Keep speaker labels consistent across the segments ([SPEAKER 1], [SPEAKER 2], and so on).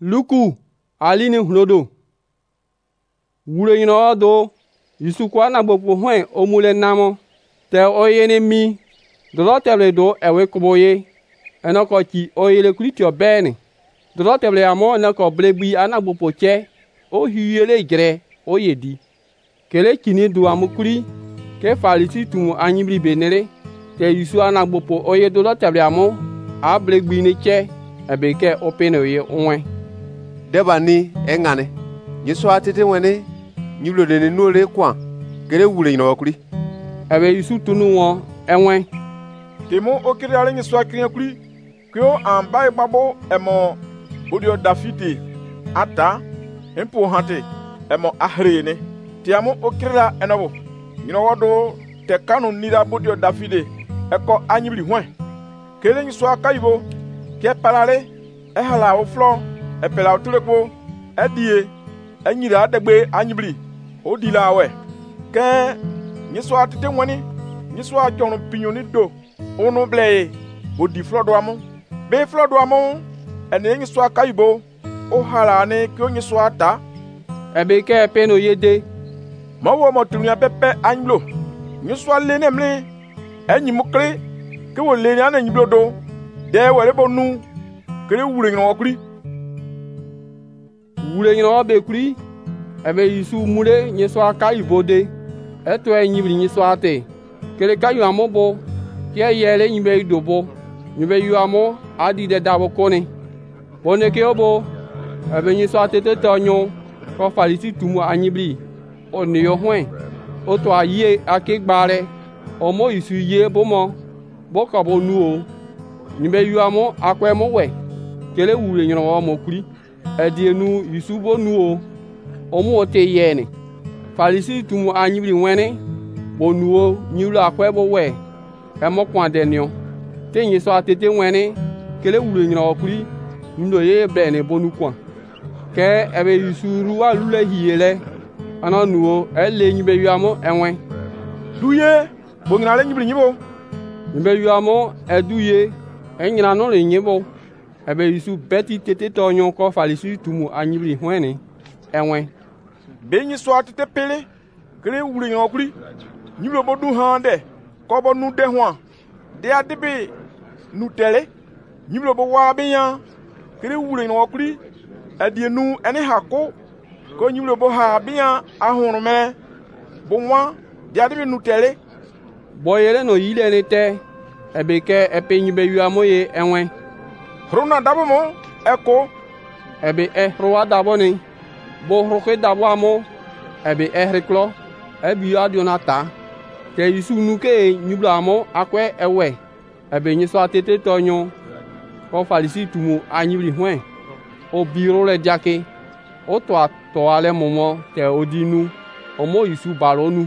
[SPEAKER 1] Luku alini hlodo. Wure yino do. Yisukwa na bopo hwen omule namo. Te oyene mi. Dolo teble do ewe kuboye. Enoko ki oyele kulitio bene. Dolo teble amo enoko blegbi ana bopo che. O hiyele gre oyedi. Kele kini du amukuri. Ke falisi tumu anyibri benere. Te yisu ana bopo oye dolo teble amo. A blegbi ne che. Ebeke opene oye onwe.
[SPEAKER 2] Deba ni engane. Nyiso atete wene. Nyulo de nole kwa. Kele wule yino wakuri.
[SPEAKER 1] Ebe yisu tunu won enwe.
[SPEAKER 3] Temo okiri ale nyiso akiri kuri. Kyo amba babo emo bodio Dafidi ata empo hante emo ahrene. Tiamo okira enobo. Nyino wodo te kanu nira bodio Dafidi eko anyibli hwen. Kele nyiso akaibo ke parale ehala oflo epela otulepo edie enyira adegbe anyibli odila awe ke nyiso atete woni nyiso ajono pinyoni do onu bleye odi flodo amo be flodo amo ene nyiso akaibo o hala ne kyo nyiso ata
[SPEAKER 1] ebe ke peno yede
[SPEAKER 3] mawo motunya pepe anyiblo nyiso alene mle enyi mukre ke wo lene ana nyiblo do de wele bonu kele wure ngino okuri
[SPEAKER 1] wure ngino be kuri ebe yisu mure nyiso akaibo de eto enyibri nyiso ate kele kayu amobo ke yele nyibe idobo nyibe yu amo adi de dabo kone bone ke obo ebe nyiso ate te tonyo ko falisi tumu anyibri oni yo hwen oto aye akegbare omo yisu ye bomo boko bo nu o nyibe yu amo akwe mo we kele wure nyino o mo kuri edienu yisu bo nu o omo te yene falisi tumu anyibri wene bonuo nyulo akwe bo we emo kwandenio te nyiso atete wene kele wure nyina okuri ndo ye bene bonu kwa ke ebe yisuru wa lule hiyele ana nuo ele nyibe yuamo enwe
[SPEAKER 3] duye bo ngina le nyibri nyibo
[SPEAKER 1] nyibe yuamo eduye enyina no le nyibo ebe yisu beti tete tonyo ko falisi tumu anyibri wene enwe
[SPEAKER 3] be nyiso atete pele kele wure nyina okuri nyiblo bodu hande ko bo nu de hwan de adebe nu tele nyiblo bo wa be yan kele wure nyina okuri adienu ene hako ko nyiblo bo ha be yan ahunu me bo nwa de adebe nu tele
[SPEAKER 1] boyele no yile ne te ebeke epe nyibe yu amoye enwe
[SPEAKER 3] runa dabo mo eko
[SPEAKER 1] ebe roa dabo ni bo roke dabo amo ebe riklo ebi adionata te yisu nuke nyiblo amo akwe ewe ebe nyiso atete tonyo ko falisi tumu anyibri hwen o biro le jake o to ale momo te odinu omo yisu baronu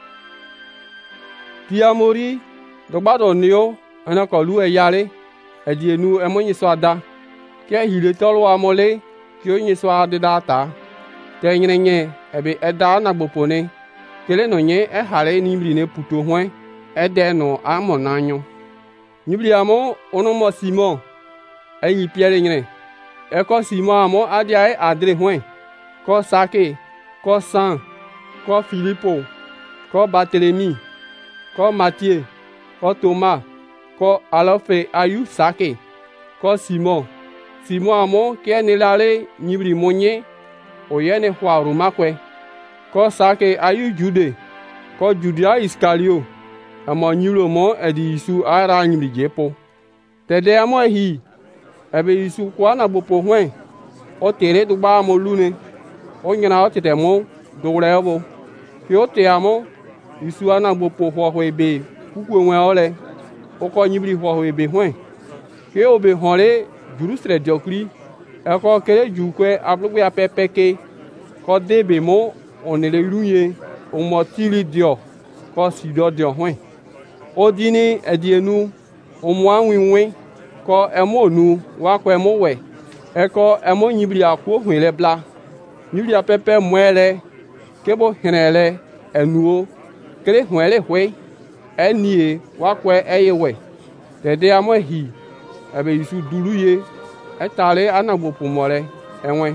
[SPEAKER 1] ti amori dogbado nio ana ko lu eyare edienu emo nyiso ada ke hile tolo amole ki o nyiso adata te nyenye ebe eda na gbopone kele no nye hare ni mbri ne puto hwen ede no amo nanyo nyibri amo ono mo Simon eyi Pierre nyene eko Simon amo adia adre hwen ko Sake ko San ko Philipo ko Barthélemy ko Matthieu ko Thomas ko Alphe ayu Sake ko Simon amo ke ne lale nyibri monye oyene hwa rumakwe ko Sake ayu Jude ko Judia Iscario amo nyulo mo edi Yisu ara nyibri jepo tede amo hi ebe Yisu kwa na bopo hwen o tere du ba mo lune o nyana o tete mo do rebo ki o te amo Yisu ana bopo ho ebe kuku enwe ole o ko nyibri ho ebe hwen ki o be hore jurusre jokri e ko kere jukwe ablugbe apepeke ko debe mo onele ruye o motili dio ko sido dio hwen odini edienu o mo anwinwe ko emo nu wa ko emo we e ko emo nyibri akwo hwen le bla nyibri apepe mwele kebo henele enuo kele hwen le hwe enie wa ko eyewe dede amo hi ebe Yisu duluye etale anagbopo more enwe.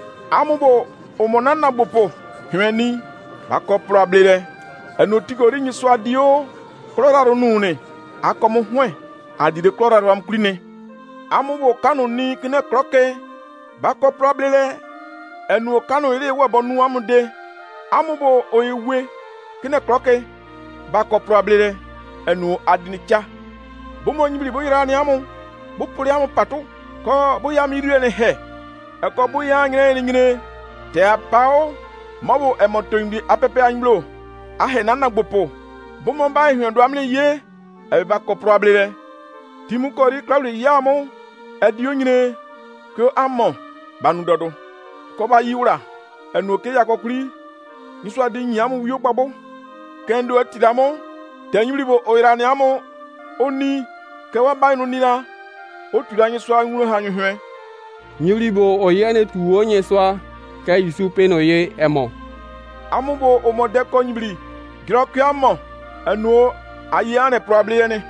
[SPEAKER 3] Amubo omonana bopo hweni bako problele enu tigori nyiso adio kloraro nune akomo hwe adide kloraro amkline. Amubo kanu ni kine kroke bako problele enu kanu ile wabonu amude. Amubo oyewe kine kroke bako problele enu adinicha. Bumo nyibli boyirani amu bupuli amu patu ko boya mirire ne he eko boya ngene te apao mobo emotondi apepe anylo ahe nana gbopo bumo ba hwendo amle ye e ba ko problele timu ko ri klawli yamu edio nyine ko amo banu dodo ko ba yiwra enu ke yakokuri niso adi nyamu wiyo gbabo kendo atidamo te nyibli bo oyirani amu oni kewa bainu nila otu anyi so anwuru ha nyhwe
[SPEAKER 1] Nyulibo oyene tu onye swa ka Yusu peno ye emo.
[SPEAKER 3] Amubo omode ko nyibli grokya mo enu ayane probleme.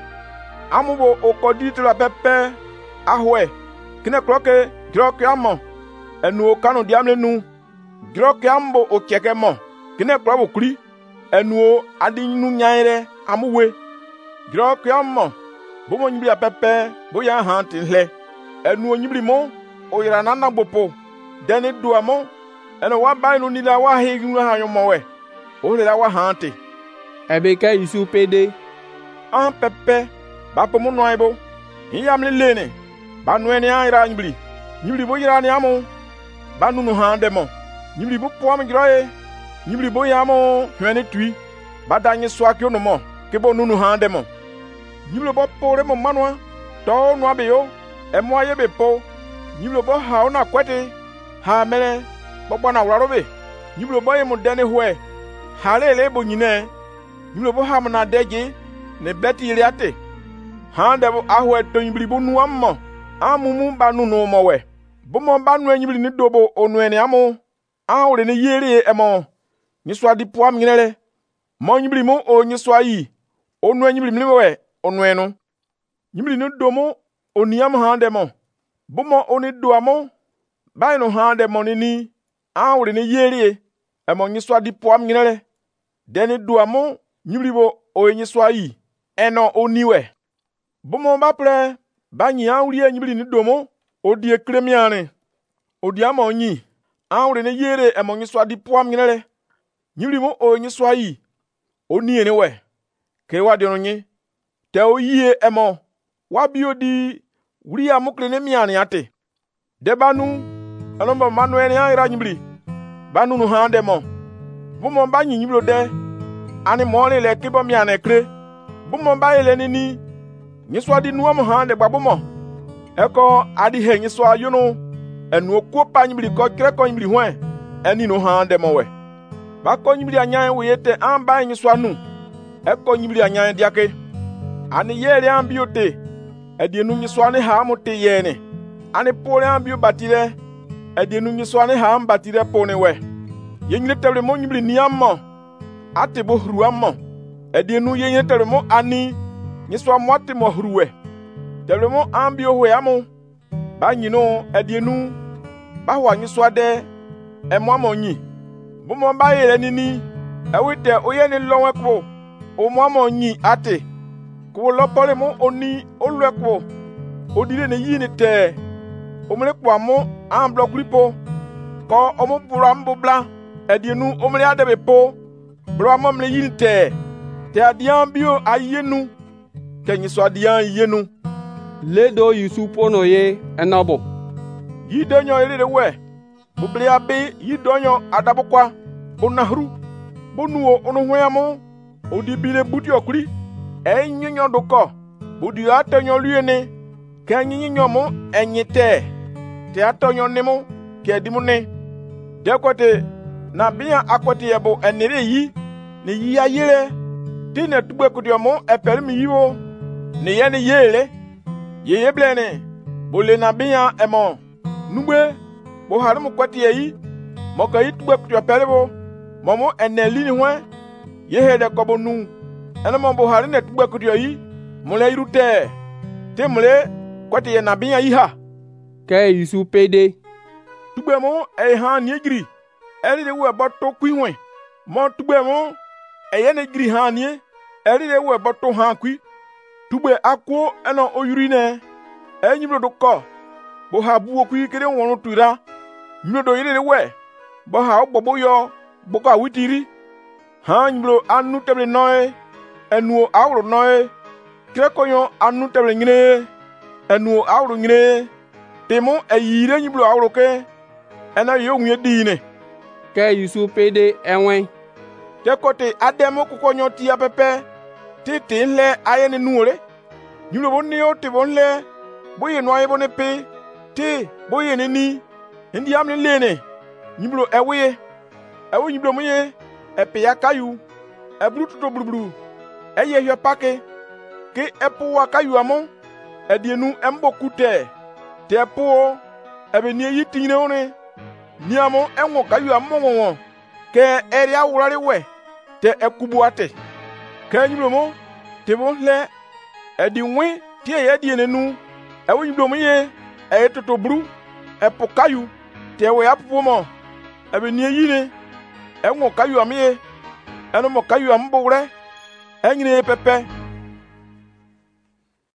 [SPEAKER 3] Amubo okodi tra pepe ahwe kine kroke grokya mo enu kanu diamle nu grokya mbo okeke mo kine probo kuri enu adi nu nyaire amuwe grokya mo bomo nyibli apepe boya hanti hle enu nyibli mo oyira nana bopo deni duamo enu wa bainu nila wa hegu ha yomowe ole la wa hanti
[SPEAKER 1] Ebe ka Yusu pede
[SPEAKER 3] an pepe ba pomo noibo yamle lene ba nueni ayira nyibli boyira ni amo ba nunu hande mo nyibli bo poam giroye nyibli boyamo hwene tui ba danyi swakyo no mo kebo nunu hande mo nyibli bo pore mo manwa to no abeyo emo ayebe po nyibli bo ha ona kwete ha mele bo bana wrarobe nyibli bo yemu dene hwe halele bo nyine nyibli bo ha mna deje ne beti iliate hande bo ahwe to nyibli bo nuammo amumu banu no mowe bo mo banu nyibli ni dobo onwene amu awre ne yere emo nyiswa di poam nyinele mo nyibli mo o nyiswa yi onu nyibli mliwe onwenu nyibli no domo oniam hande mo bumo oni doamo baino hande mo ni awre ne yere emo nyiswa di poam nyinele deni doamo nyibli bo o nyiswa yi eno oniwe bumo bapre banyi awre nyibli ni domo odi ekremiane odi amo nyi awre ne yere emo nyiswa di poam nyinele nyibli mo o nyiswa yi oni ene we ke wadi onyi te oyiye emo wabio di wuri amukle ne miani ate de banu alomba manuel ya ira nyibli banu no hande mo bumo ba nyi nyiblo de ani mo le kibo miane kre bumo ba ele nini nyiswa di nuam hande gbabumo eko adi he nyiswa yuno enu okuo pa nyibli ko kre ko nyibli hwe eni no hande mo we ba ko nyibli anyan we yete an ba nyiswa nu eko nyibli anyan diake ani yere ambiote edienu nyiswane ha mote yene ani pole ambio batire edienu nyiswane ha batire pone we yenyire tebre mo nyibli niammo ate bo hruammo edienu yenyire tebre mo ani nyiswa mo ate mo hruwe tebre mo ambio we amo ba nyino edienu ba wa nyiswa de emo amonyi bo mo ba yere nini ewite oyene lonwe ko o mo amonyi ate ko lopole mo oni olwekwo odire ne yini te omle kwa mo an blokripo ko omo burambo bla edienu omle adebe po bramo mle yini te adian bio ayenu kenyi so adian yenu
[SPEAKER 1] ledo Yusu pono ye enabo
[SPEAKER 3] yidonyo elire we buble abe yidonyo adabokwa onahru bonuo onohweamo odibile buti okuri enyinyo doko budi atonyo luene kenyinyo mo enyite te atonyo nemo kedimu ne dekote na bia akote yebo enire yi ne yi ayire ti ne tugbe kudio mo epermi yiwo ne ye ne yele ye blene bole na bia emo nugbe bo harum kwati yi mo ka yitugbe kudio perebo momo eneli ni hwe ye hede kobonu ena mo bo harum ne tugbe kudio yi mule irute te mule kwati ye na bia yi ha
[SPEAKER 1] ke Yusu pede
[SPEAKER 3] tugbe mo e ha nie giri eri de we boto kwi hwen mo tugbe mo e ye ne giri ha nie eri de we boto ha kwi tugbe akwo ena oyuri ne enyimro do ko bo ha bu kwi kede wonu tuira nyimro do yire de we bo ha ogbobo yo bo ka witiri ha nyimro anu tebre noe enu awro noe krekoyo anu tebre ngine enu awro ngine temo eyire nyimro awro ke ena yo nwie diine
[SPEAKER 1] ke Yusu pede enwen
[SPEAKER 3] te kote ademo kukonyo ti apepe ti nle ayene nuore nyimro bonni yo te bonle boye noye bone pe ti boye ne ni ndi amne lene nyimro ewe nyimro moye epe yakayu ebrutu to blublu eye yo pake ke epo wakayu amo edienu embokute te epo ebe ni yitine one ni amo enwo kayu amo won ke eri awurare we te ekubu ate ke nyimro mo te bo le edi nwe ti ye die nenu ewo nyimro mo ye toto bru epo kayu te we apu mo ebe ni yine enwo kayu ame eno mo kayu ambo re enyine pepe